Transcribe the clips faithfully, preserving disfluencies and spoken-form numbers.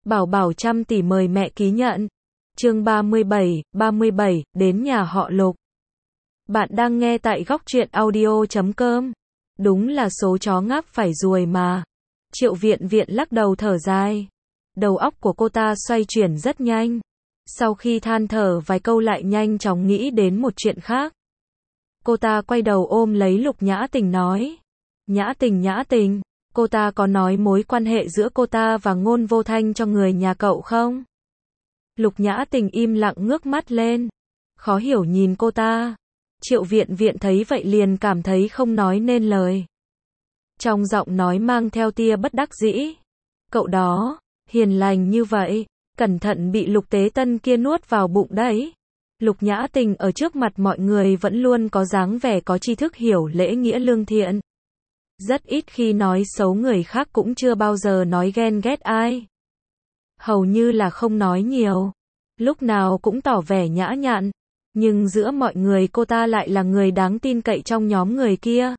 Bảo Bảo trăm tỷ mời mẹ ký nhận. Chương ba mươi bảy, ba mươi bảy, đến nhà họ Lục. Bạn đang nghe tại góc truyện audio chấm com. Đúng là số chó ngáp phải ruồi mà. Triệu Viện Viện lắc đầu thở dài. Đầu óc của cô ta xoay chuyển rất nhanh. Sau khi than thở vài câu lại nhanh chóng nghĩ đến một chuyện khác. Cô ta quay đầu ôm lấy Lục Nhã Tình nói. Nhã Tình Nhã Tình, cô ta có nói mối quan hệ giữa cô ta và Ngôn Vô Thanh cho người nhà cậu không? Lục Nhã Tình im lặng ngước mắt lên. Khó hiểu nhìn cô ta. Triệu Viện Viện thấy vậy liền cảm thấy không nói nên lời. Trong giọng nói mang theo tia bất đắc dĩ. Cậu đó, hiền lành như vậy, cẩn thận bị Lục Tế Tân kia nuốt vào bụng đấy. Lục Nhã Tình ở trước mặt mọi người vẫn luôn có dáng vẻ có tri thức hiểu lễ nghĩa lương thiện. Rất ít khi nói xấu người khác, cũng chưa bao giờ nói ghen ghét ai. Hầu như là không nói nhiều. Lúc nào cũng tỏ vẻ nhã nhặn. Nhưng giữa mọi người cô ta lại là người đáng tin cậy trong nhóm người kia.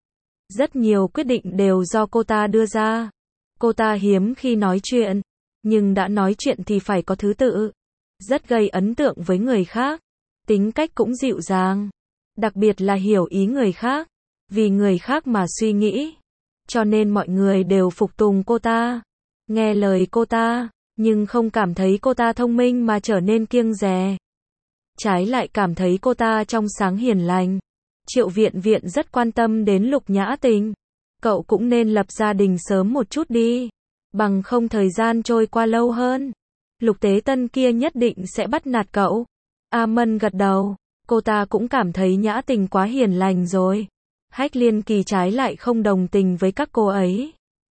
Rất nhiều quyết định đều do cô ta đưa ra. Cô ta hiếm khi nói chuyện. Nhưng đã nói chuyện thì phải có thứ tự. Rất gây ấn tượng với người khác. Tính cách cũng dịu dàng. Đặc biệt là hiểu ý người khác. Vì người khác mà suy nghĩ. Cho nên mọi người đều phục tùng cô ta. Nghe lời cô ta. Nhưng không cảm thấy cô ta thông minh mà trở nên kiêng dè. Trái lại cảm thấy cô ta trong sáng hiền lành. Triệu Viện Viện rất quan tâm đến Lục Nhã Tình. Cậu cũng nên lập gia đình sớm một chút đi. Bằng không thời gian trôi qua lâu hơn. Lục Tế Tân kia nhất định sẽ bắt nạt cậu. A Mân gật đầu. Cô ta cũng cảm thấy Nhã Tình quá hiền lành rồi. Hách Liên Kỳ trái lại không đồng tình với các cô ấy.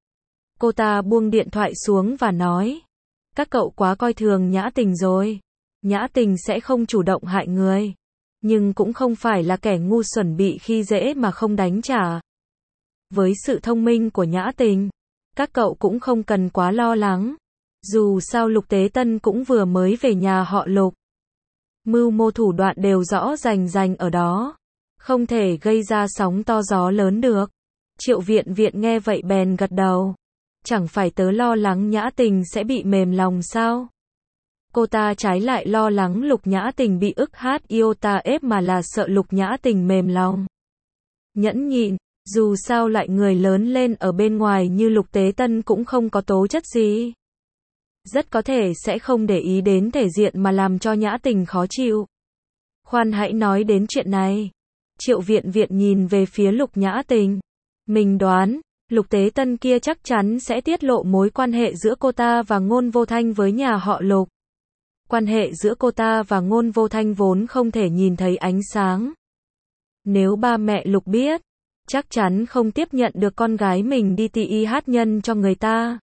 Cô ta buông điện thoại xuống và nói. Các cậu quá coi thường Nhã Tình rồi. Nhã Tình sẽ không chủ động hại người. Nhưng cũng không phải là kẻ ngu xuẩn bị khi dễ mà không đánh trả. Với sự thông minh của Nhã Tình, các cậu cũng không cần quá lo lắng. Dù sao Lục Tế Tân cũng vừa mới về nhà họ Lục. Mưu mô thủ đoạn đều rõ rành rành ở đó. Không thể gây ra sóng to gió lớn được. Triệu Viện Viện nghe vậy bèn gật đầu. Chẳng phải tớ lo lắng Nhã Tình sẽ bị mềm lòng sao? Cô ta trái lại lo lắng Lục Nhã Tình bị ức hát iota ép mà là sợ Lục Nhã Tình mềm lòng. Nhẫn nhịn, dù sao lại người lớn lên ở bên ngoài như Lục Tế Tân cũng không có tố chất gì. Rất có thể sẽ không để ý đến thể diện mà làm cho Nhã Tình khó chịu. Khoan hãy nói đến chuyện này. Triệu Viện Viện nhìn về phía Lục Nhã Tình. Mình đoán, Lục Tế Tân kia chắc chắn sẽ tiết lộ mối quan hệ giữa cô ta và Ngôn Vô Thanh với nhà họ Lục. Quan hệ giữa cô ta và Ngôn Vô Thanh vốn không thể nhìn thấy ánh sáng. Nếu ba mẹ Lục biết, chắc chắn không tiếp nhận được con gái mình đi tì y hát nhân cho người ta.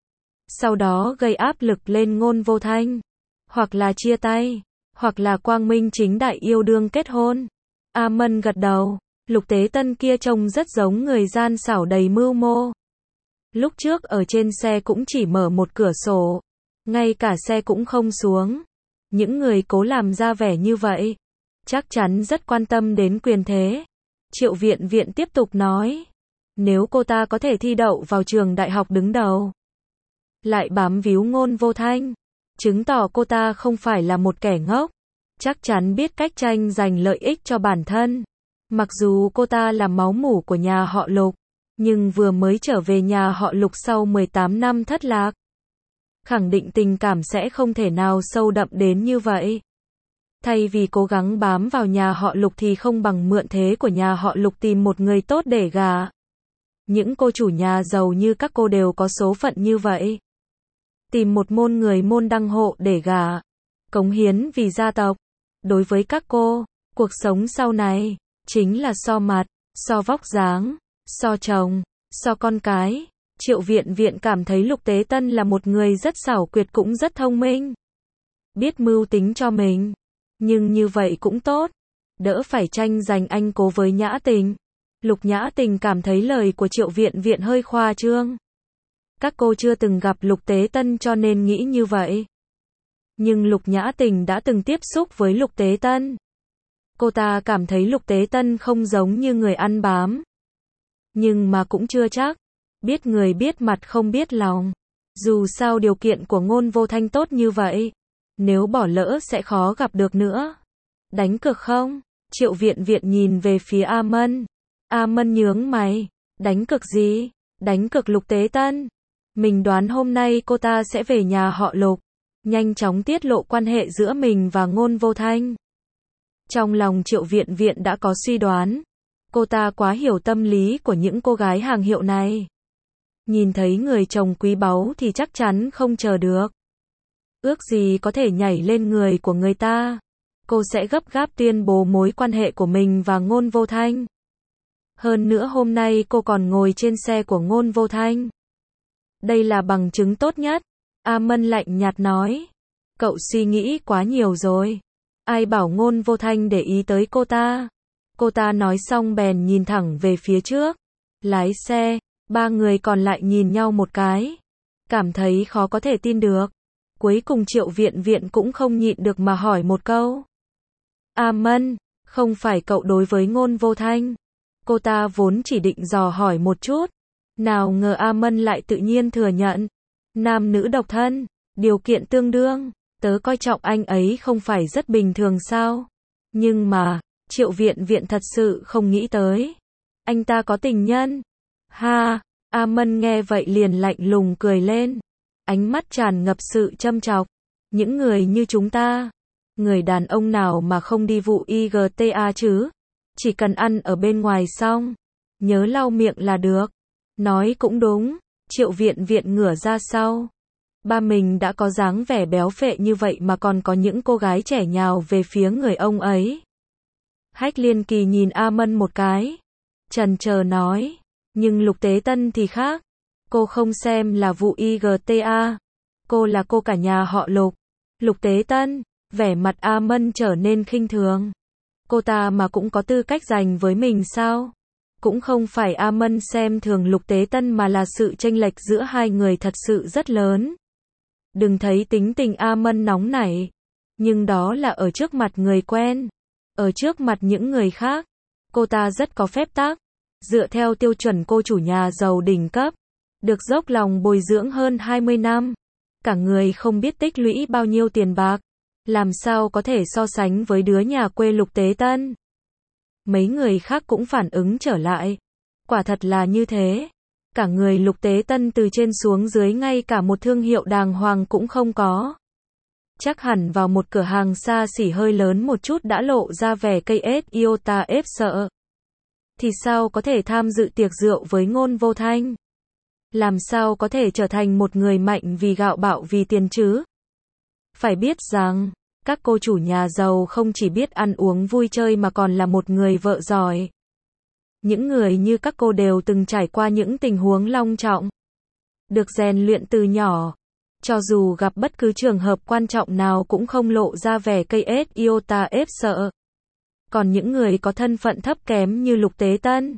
Sau đó gây áp lực lên Ngôn Vô Thanh. Hoặc là chia tay, hoặc là quang minh chính đại yêu đương kết hôn. A Mân gật đầu. Lục Tế Tân kia trông rất giống người gian xảo đầy mưu mô. Lúc trước ở trên xe cũng chỉ mở một cửa sổ. Ngay cả xe cũng không xuống. Những người cố làm ra vẻ như vậy. Chắc chắn rất quan tâm đến quyền thế. Triệu Viện Viện tiếp tục nói. Nếu cô ta có thể thi đậu vào trường đại học đứng đầu. Lại bám víu Ngôn Vô Thanh. Chứng tỏ cô ta không phải là một kẻ ngốc. Chắc chắn biết cách tranh giành lợi ích cho bản thân. Mặc dù cô ta là máu mủ của nhà họ Lục, nhưng vừa mới trở về nhà họ Lục sau mười tám năm thất lạc. Khẳng định tình cảm sẽ không thể nào sâu đậm đến như vậy. Thay vì cố gắng bám vào nhà họ Lục thì không bằng mượn thế của nhà họ Lục tìm một người tốt để gả. Những cô chủ nhà giàu như các cô đều có số phận như vậy. Tìm một môn người môn đăng hộ để gả. Cống hiến vì gia tộc. Đối với các cô, cuộc sống sau này chính là so mặt, so vóc dáng, so chồng, so con cái. Triệu Viện Viện cảm thấy Lục Tế Tân là một người rất xảo quyệt cũng rất thông minh. Biết mưu tính cho mình. Nhưng như vậy cũng tốt. Đỡ phải tranh giành anh cố với Nhã Tình. Lục Nhã Tình cảm thấy lời của Triệu Viện Viện hơi khoa trương. Các cô chưa từng gặp Lục Tế Tân cho nên nghĩ như vậy. Nhưng Lục Nhã Tình đã từng tiếp xúc với Lục Tế Tân. Cô ta cảm thấy Lục Tế Tân không giống như người ăn bám. Nhưng mà cũng chưa chắc. Biết người biết mặt không biết lòng. Dù sao điều kiện của Ngôn Vô Thanh tốt như vậy, nếu bỏ lỡ sẽ khó gặp được nữa. Đánh cược không? Triệu Viện Viện nhìn về phía A Mân. A Mân nhướng mày. Đánh cược gì? Đánh cược Lục Tế Tân. Mình đoán hôm nay cô ta sẽ về nhà họ Lục, nhanh chóng tiết lộ quan hệ giữa mình và Ngôn Vô Thanh. Trong lòng Triệu Viện Viện đã có suy đoán. Cô ta quá hiểu tâm lý của những cô gái hàng hiệu này. Nhìn thấy người chồng quý báu thì chắc chắn không chờ được. Ước gì có thể nhảy lên người của người ta. Cô sẽ gấp gáp tuyên bố mối quan hệ của mình và Ngôn Vô Thanh. Hơn nữa hôm nay cô còn ngồi trên xe của Ngôn Vô Thanh. Đây là bằng chứng tốt nhất. A Mân lạnh nhạt nói. Cậu suy nghĩ quá nhiều rồi. Ai bảo Ngôn Vô Thanh để ý tới cô ta. Cô ta nói xong bèn nhìn thẳng về phía trước. Lái xe, ba người còn lại nhìn nhau một cái. Cảm thấy khó có thể tin được. Cuối cùng Triệu Viện Viện cũng không nhịn được mà hỏi một câu. A Mân, không phải cậu đối với Ngôn Vô Thanh. Cô ta vốn chỉ định dò hỏi một chút. Nào ngờ A Mân lại tự nhiên thừa nhận. Nam nữ độc thân, điều kiện tương đương. Tớ coi trọng anh ấy không phải rất bình thường sao? Nhưng mà, Triệu Viện Viện thật sự không nghĩ tới. Anh ta có tình nhân. Ha, A Mân nghe vậy liền lạnh lùng cười lên. Ánh mắt tràn ngập sự châm chọc. Những người như chúng ta, người đàn ông nào mà không đi vụ i giê tê a chứ? Chỉ cần ăn ở bên ngoài xong, nhớ lau miệng là được. Nói cũng đúng, Triệu Viện Viện ngửa ra sau. Ba mình đã có dáng vẻ béo phệ như vậy mà còn có những cô gái trẻ nhào về phía người ông ấy. Hách Liên Kỳ nhìn A Mân một cái, chần chờ nói, nhưng Lục Tế Tân thì khác. Cô không xem là vụ i giê tê a. Cô là cô cả nhà họ Lục. Lục Tế Tân, vẻ mặt A Mân trở nên khinh thường. Cô ta mà cũng có tư cách giành với mình sao? Cũng không phải A Mân xem thường Lục Tế Tân mà là sự chênh lệch giữa hai người thật sự rất lớn. Đừng thấy tính tình A Mân nóng nảy, nhưng đó là ở trước mặt người quen. Ở trước mặt những người khác, cô ta rất có phép tắc. Dựa theo tiêu chuẩn cô chủ nhà giàu đỉnh cấp, được dốc lòng bồi dưỡng hơn hai mươi năm. Cả người không biết tích lũy bao nhiêu tiền bạc. Làm sao có thể so sánh với đứa nhà quê Lục Tế Tân? Mấy người khác cũng phản ứng trở lại. Quả thật là như thế. Cả người Lục Tế Tân từ trên xuống dưới ngay cả một thương hiệu đàng hoàng cũng không có. Chắc hẳn vào một cửa hàng xa xỉ hơi lớn một chút đã lộ ra vẻ cây ết iota ép sợ. Thì sao có thể tham dự tiệc rượu với Ngôn Vô Thanh? Làm sao có thể trở thành một người mạnh vì gạo bạo vì tiền chứ? Phải biết rằng, các cô chủ nhà giàu không chỉ biết ăn uống vui chơi mà còn là một người vợ giỏi. Những người như các cô đều từng trải qua những tình huống long trọng. Được rèn luyện từ nhỏ. Cho dù gặp bất cứ trường hợp quan trọng nào cũng không lộ ra vẻ cây ết iota ép sợ. Còn những người có thân phận thấp kém như Lục Tế Tân,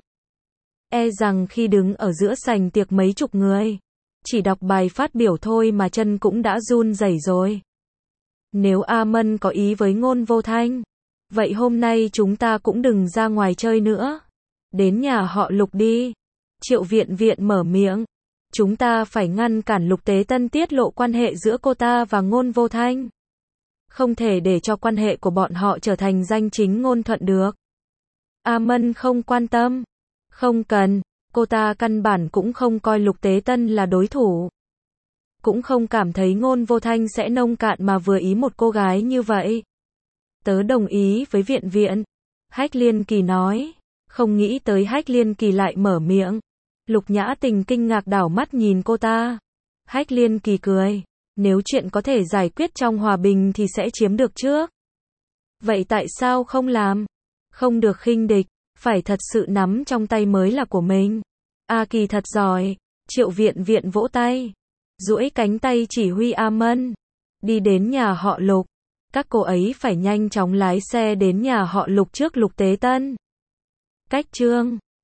e rằng khi đứng ở giữa sảnh tiệc mấy chục người, chỉ đọc bài phát biểu thôi mà chân cũng đã run rẩy rồi. Nếu A Mân có ý với Ngôn Vô Thanh, vậy hôm nay chúng ta cũng đừng ra ngoài chơi nữa. Đến nhà họ Lục đi. Triệu Viện Viện mở miệng. Chúng ta phải ngăn cản Lục Tế Tân tiết lộ quan hệ giữa cô ta và Ngôn Vô Thanh. Không thể để cho quan hệ của bọn họ trở thành danh chính ngôn thuận được. A Mân không quan tâm. Không cần, cô ta căn bản cũng không coi Lục Tế Tân là đối thủ. Cũng không cảm thấy Ngôn Vô Thanh sẽ nông cạn mà vừa ý một cô gái như vậy. Tớ đồng ý với Viện Viện. Hách Liên Kỳ nói. Không nghĩ tới Hách Liên Kỳ lại mở miệng. Lục Nhã Tình kinh ngạc đảo mắt nhìn cô ta. Hách Liên Kỳ cười. Nếu chuyện có thể giải quyết trong hòa bình thì sẽ chiếm được trước. Vậy tại sao không làm? Không được khinh địch, phải thật sự nắm trong tay mới là của mình. A Kỳ thật giỏi. Triệu Viện Viện vỗ tay, duỗi cánh tay chỉ huy A Mân. Đi đến nhà họ Lục. Các cô ấy phải nhanh chóng lái xe đến nhà họ Lục trước Lục Tế Tân. Cách chương